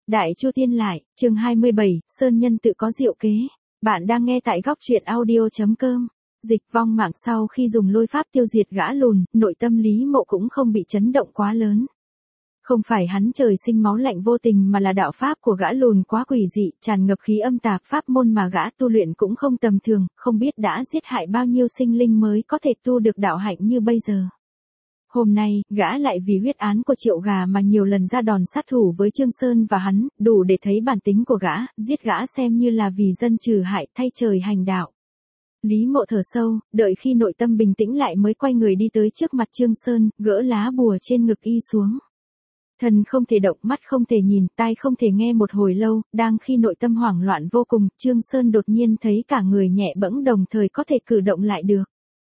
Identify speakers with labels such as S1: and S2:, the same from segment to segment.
S1: Đại Chu Tiên lại, chương 27, Sơn Nhân tự có diệu kế. Bạn đang nghe tại góc truyện audio.com. Dịch Vong Mạng sau khi dùng lôi pháp tiêu diệt gã lùn, nội tâm Lý Mộ cũng không bị chấn động quá lớn. Không phải hắn trời sinh máu lạnh vô tình mà là đạo pháp của gã lùn quá quỷ dị, tràn ngập khí âm tà, pháp môn mà gã tu luyện cũng không tầm thường, không biết đã giết hại bao nhiêu sinh linh mới có thể tu được đạo hạnh như bây giờ. Hôm nay, gã lại vì huyết án của Triệu Gà mà nhiều lần ra đòn sát thủ với Trương Sơn và hắn, đủ để thấy bản tính của gã, giết gã xem như là vì dân trừ hại, thay trời hành đạo. Lý Mộ thở sâu, đợi khi nội tâm bình tĩnh lại mới quay người đi tới trước mặt Trương Sơn, gỡ lá bùa trên ngực y xuống. Thân không thể động, mắt không thể nhìn, tai không thể nghe một hồi lâu, đang khi nội tâm hoảng loạn vô cùng, Trương Sơn đột nhiên thấy cả người nhẹ bẫng đồng thời có thể cử động lại được.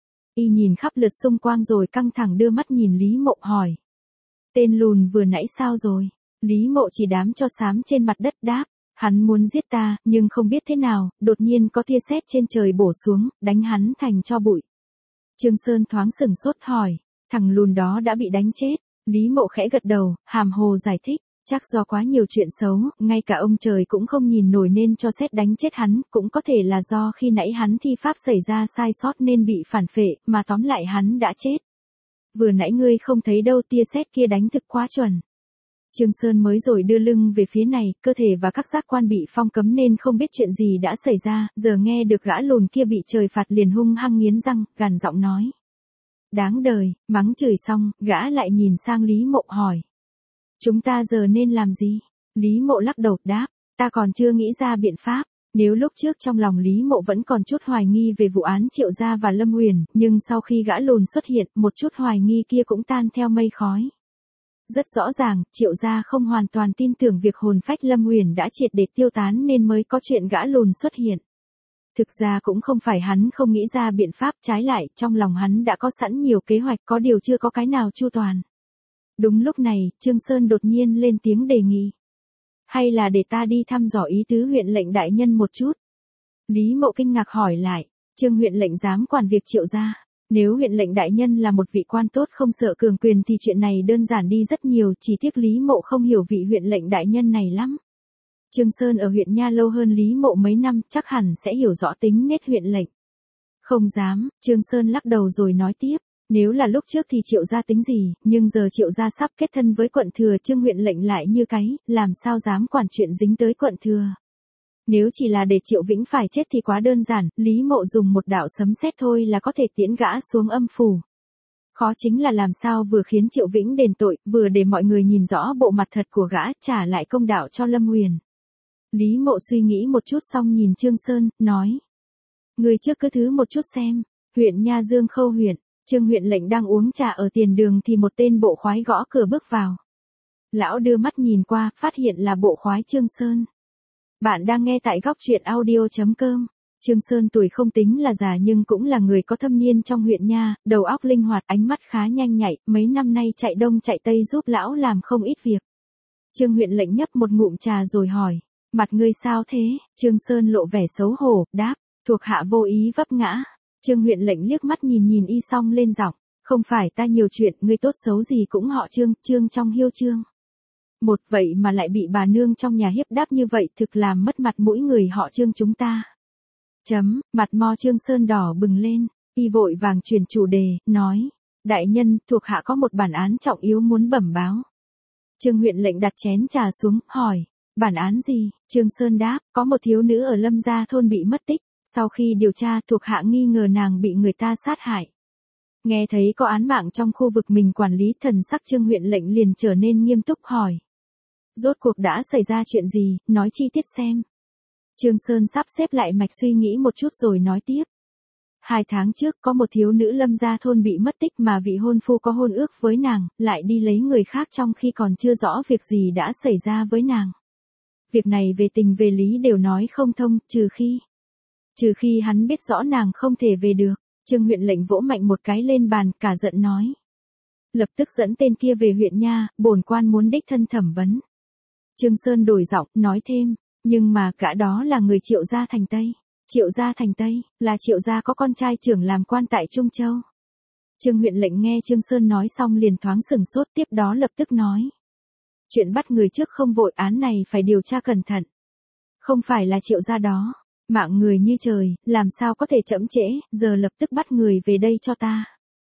S1: Y nhìn khắp lượt xung quanh rồi căng thẳng đưa mắt nhìn Lý Mộ hỏi. Tên lùn vừa nãy sao rồi? Lý Mộ chỉ đám cho xám trên mặt đất đáp. Hắn muốn giết ta, nhưng không biết thế nào, đột nhiên có tia sét trên trời bổ xuống, đánh hắn thành tro bụi. Trương Sơn thoáng sửng sốt hỏi. Thằng lùn đó đã bị đánh chết. Lý Mộ khẽ gật đầu, hàm hồ giải thích. Chắc do quá nhiều chuyện xấu, ngay cả ông trời cũng không nhìn nổi nên cho sét đánh chết hắn, cũng có thể là do khi nãy hắn thi pháp xảy ra sai sót nên bị phản phệ, mà tóm lại hắn đã chết. Vừa nãy ngươi không thấy đâu, tia sét kia đánh thực quá chuẩn. Trương Sơn mới rồi đưa lưng về phía này, cơ thể và các giác quan bị phong cấm nên không biết chuyện gì đã xảy ra, giờ nghe được gã lùn kia bị trời phạt liền hung hăng nghiến răng, gằn giọng nói. Đáng đời, mắng chửi xong, gã lại nhìn sang Lý Mộ hỏi. Chúng ta giờ nên làm gì? Lý Mộ lắc đầu đáp, ta còn chưa nghĩ ra biện pháp. Nếu lúc trước trong lòng Lý Mộ vẫn còn chút hoài nghi về vụ án Triệu Gia và Lâm Uyển, nhưng sau khi gã lùn xuất hiện, một chút hoài nghi kia cũng tan theo mây khói. Rất rõ ràng, Triệu Gia không hoàn toàn tin tưởng việc hồn phách Lâm Uyển đã triệt để tiêu tán nên mới có chuyện gã lùn xuất hiện. Thực ra cũng không phải hắn không nghĩ ra biện pháp, trái lại, trong lòng hắn đã có sẵn nhiều kế hoạch, có điều chưa có cái nào chu toàn. Đúng lúc này, Trương Sơn đột nhiên lên tiếng đề nghị. Hay là để ta đi thăm dò ý tứ huyện lệnh đại nhân một chút? Lý Mộ kinh ngạc hỏi lại, Trương huyện lệnh dám quản việc Triệu Gia. Nếu huyện lệnh đại nhân là một vị quan tốt không sợ cường quyền thì chuyện này đơn giản đi rất nhiều, chỉ tiếc Lý Mộ không hiểu vị huyện lệnh đại nhân này lắm. Trương Sơn ở huyện Nha lâu hơn Lý Mộ mấy năm, chắc hẳn sẽ hiểu rõ tính nết huyện lệnh. Không dám, Trương Sơn lắc đầu rồi nói tiếp. Nếu là lúc trước thì Triệu Gia tính gì, nhưng giờ Triệu Gia sắp kết thân với quận thừa, Trương huyện lệnh lại như cái, làm sao dám quản chuyện dính tới quận thừa. Nếu chỉ là để Triệu Vĩnh phải chết thì quá đơn giản, Lý Mộ dùng một đạo sấm sét thôi là có thể tiễn gã xuống âm phủ. Khó chính là làm sao vừa khiến Triệu Vĩnh đền tội, vừa để mọi người nhìn rõ bộ mặt thật của gã, trả lại công đạo cho Lâm Uyển. Lý Mộ suy nghĩ một chút xong nhìn Trương Sơn, nói. Người trước cứ thứ một chút xem, huyện Nha Dương Khâu huyện. Trương huyện lệnh đang uống trà ở tiền đường thì một tên bộ khoái gõ cửa bước vào. Lão đưa mắt nhìn qua, phát hiện là bộ khoái Trương Sơn. Bạn đang nghe tại góc truyện audio.com. Trương Sơn tuổi không tính là già nhưng cũng là người có thâm niên trong huyện Nha, đầu óc linh hoạt, ánh mắt khá nhanh nhạy, mấy năm nay chạy đông chạy tây giúp lão làm không ít việc. Trương huyện lệnh nhấp một ngụm trà rồi hỏi, mặt ngươi sao thế? Trương Sơn lộ vẻ xấu hổ, đáp, thuộc hạ vô ý vấp ngã. Trương huyện lệnh liếc mắt nhìn y xong lên giọng, không phải ta nhiều chuyện, ngươi tốt xấu gì cũng họ Trương, Trương trong hiêu Trương. Một vậy mà lại bị bà nương trong nhà hiếp đáp như vậy, thực làm mất mặt mũi người họ Trương chúng ta. Mặt mo Trương Sơn đỏ bừng lên, y vội vàng chuyển chủ đề, nói, đại nhân, thuộc hạ có một bản án trọng yếu muốn bẩm báo. Trương huyện lệnh đặt chén trà xuống, hỏi, bản án gì? Trương Sơn đáp, có một thiếu nữ ở Lâm Gia thôn bị mất tích. Sau khi điều tra, thuộc hạ nghi ngờ nàng bị người ta sát hại. Nghe thấy có án mạng trong khu vực mình quản lý, thần sắc Trương huyện lệnh liền trở nên nghiêm túc hỏi. Rốt cuộc đã xảy ra chuyện gì, nói chi tiết xem. Trương Sơn sắp xếp lại mạch suy nghĩ một chút rồi nói tiếp. 2 tháng trước có một thiếu nữ Lâm Gia thôn bị mất tích mà vị hôn phu có hôn ước với nàng, lại đi lấy người khác trong khi còn chưa rõ việc gì đã xảy ra với nàng. Việc này về tình về lý đều nói không thông, trừ khi hắn biết rõ nàng không thể về được. Trương huyện lệnh vỗ mạnh một cái lên bàn, cả giận nói. Lập tức dẫn tên kia về huyện Nha, bổn quan muốn đích thân thẩm vấn. Trương Sơn đổi giọng, nói thêm, nhưng mà cả đó là người Triệu Gia thành Tây. Triệu Gia thành Tây, là Triệu Gia có con trai trưởng làm quan tại Trung Châu. Trương huyện lệnh nghe Trương Sơn nói xong liền thoáng sửng sốt, tiếp đó lập tức nói. Chuyện bắt người trước không vội, án này phải điều tra cẩn thận. Không phải là Triệu gia đó. Mạng người như trời, làm sao có thể chậm trễ, giờ lập tức bắt người về đây cho ta.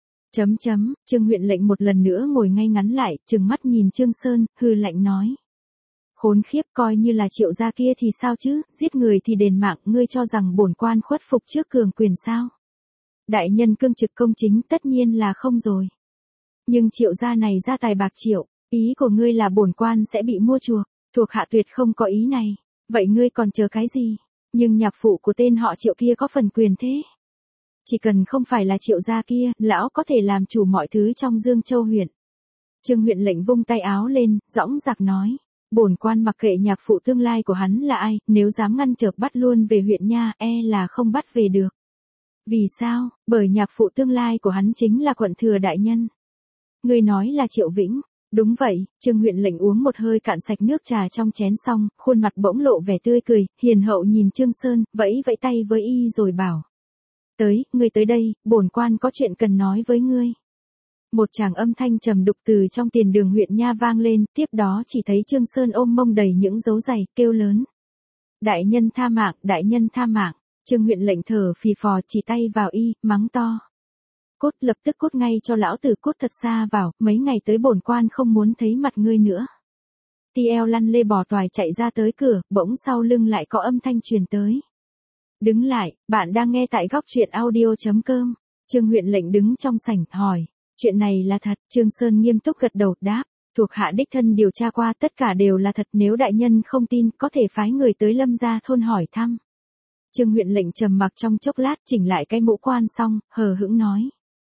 S1: Trương huyện lệnh một lần nữa ngồi ngay ngắn lại, trừng mắt nhìn Trương Sơn, hừ lạnh nói. Khốn khiếp, coi như là Triệu gia kia thì sao chứ, giết người thì đền mạng, ngươi cho rằng bổn quan khuất phục trước cường quyền sao? Đại nhân cương trực công chính tất nhiên là không rồi. Nhưng Triệu gia này ra tài bạc triệu, ý của ngươi là bổn quan sẽ bị mua chuộc, thuộc hạ tuyệt không có ý này. Vậy ngươi còn chờ cái gì? Nhưng nhạc phụ của tên họ Triệu kia có phần quyền thế. Chỉ cần không phải là Triệu gia kia, lão có thể làm chủ mọi thứ trong Dương Châu huyện. Trương huyện lệnh vung tay áo lên, dõng dạc nói. Bổn quan mặc kệ nhạc phụ tương lai của hắn là ai, nếu dám ngăn trở bắt luôn về huyện nha, là không bắt về được. Vì sao? Bởi nhạc phụ tương lai của hắn chính là quận thừa đại nhân. Người nói là Triệu Vĩnh. Đúng vậy, Trương huyện lệnh uống một hơi cạn sạch nước trà trong chén xong, khuôn mặt bỗng lộ vẻ tươi cười, hiền hậu nhìn Trương Sơn, vẫy vẫy tay với y rồi bảo. Ngươi tới đây, bổn quan có chuyện cần nói với ngươi. Một tràng âm thanh trầm đục từ trong tiền đường huyện nha vang lên, tiếp đó chỉ thấy Trương Sơn ôm mông đầy những dấu giày, kêu lớn. Đại nhân tha mạng, đại nhân tha mạng. Trương huyện lệnh thở phì phò chỉ tay vào y, mắng to. Cút, lập tức cút ngay cho lão tử, cút thật xa vào, mấy ngày tới bổn quan không muốn thấy mặt ngươi nữa. Tiel lăn lê bò toài chạy ra tới cửa, bỗng sau lưng lại có âm thanh truyền tới. Đứng lại, bạn đang nghe tại góc truyện audio.com. Trương huyện lệnh đứng trong sảnh, hỏi. Chuyện này là thật, Trương Sơn nghiêm túc gật đầu, đáp. Thuộc hạ đích thân điều tra qua, tất cả đều là thật, nếu đại nhân không tin, có thể phái người tới Lâm gia thôn hỏi thăm. Trương huyện lệnh trầm mặc trong chốc lát, chỉnh lại cái mũ quan xong, hờ hững nói.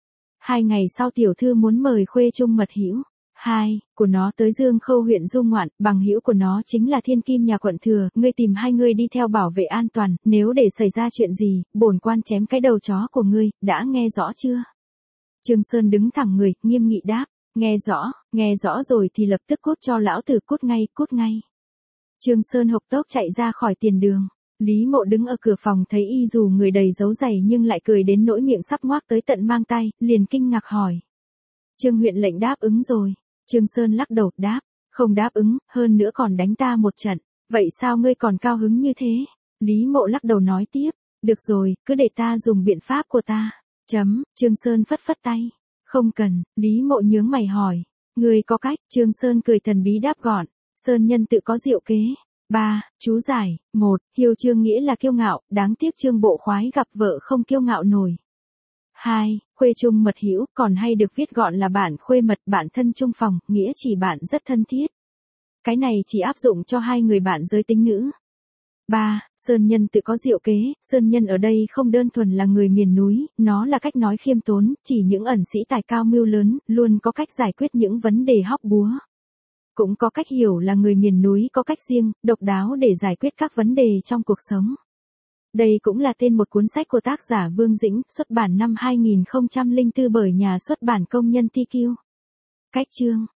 S1: 2 ngày sau tiểu thư muốn mời khuê chung mật hữu. Của nó tới Dương Khâu huyện du ngoạn, bằng hữu của nó chính là thiên kim nhà quận thừa, ngươi tìm 2 người đi theo bảo vệ an toàn, nếu để xảy ra chuyện gì, bổn quan chém cái đầu chó của ngươi, đã nghe rõ chưa? Trương Sơn đứng thẳng người, nghiêm nghị đáp, nghe rõ rồi thì lập tức cút cho lão tử, cút ngay. Trương Sơn hộc tốc chạy ra khỏi tiền đường. Lý Mộ đứng ở cửa phòng thấy y dù người đầy dấu giày nhưng lại cười đến nỗi miệng sắp ngoác tới tận mang tay, liền kinh ngạc hỏi. Trương huyện lệnh đáp ứng rồi. Trương Sơn lắc đầu đáp, không đáp ứng, hơn nữa còn đánh ta một trận. Vậy sao ngươi còn cao hứng như thế? Lý Mộ lắc đầu nói tiếp, được rồi, cứ để ta dùng biện pháp của ta. Trương Sơn phất phất tay. Không cần, Lý Mộ nhướng mày hỏi. Ngươi có cách, Trương Sơn cười thần bí đáp gọn. Sơn nhân tự có diệu kế. 3. Chú giải. 1. Hiêu trương nghĩa là kiêu ngạo, đáng tiếc Trương bộ khoái gặp vợ không kiêu ngạo nổi. 2. Khuê chung mật hữu, còn hay được viết gọn là bạn khuê mật, bạn thân chung phòng, nghĩa chỉ bạn rất thân thiết. Cái này chỉ áp dụng cho 2 người bạn giới tính nữ. 3. Sơn nhân tự có diệu kế, sơn nhân ở đây không đơn thuần là người miền núi, nó là cách nói khiêm tốn, chỉ những ẩn sĩ tài cao mưu lớn, luôn có cách giải quyết những vấn đề hóc búa. Cũng có cách hiểu là người miền núi có cách riêng, độc đáo để giải quyết các vấn đề trong cuộc sống. Đây cũng là tên một cuốn sách của tác giả Vương Dĩnh, xuất bản năm 2004 bởi nhà xuất bản Công nhân TQ. Cách chương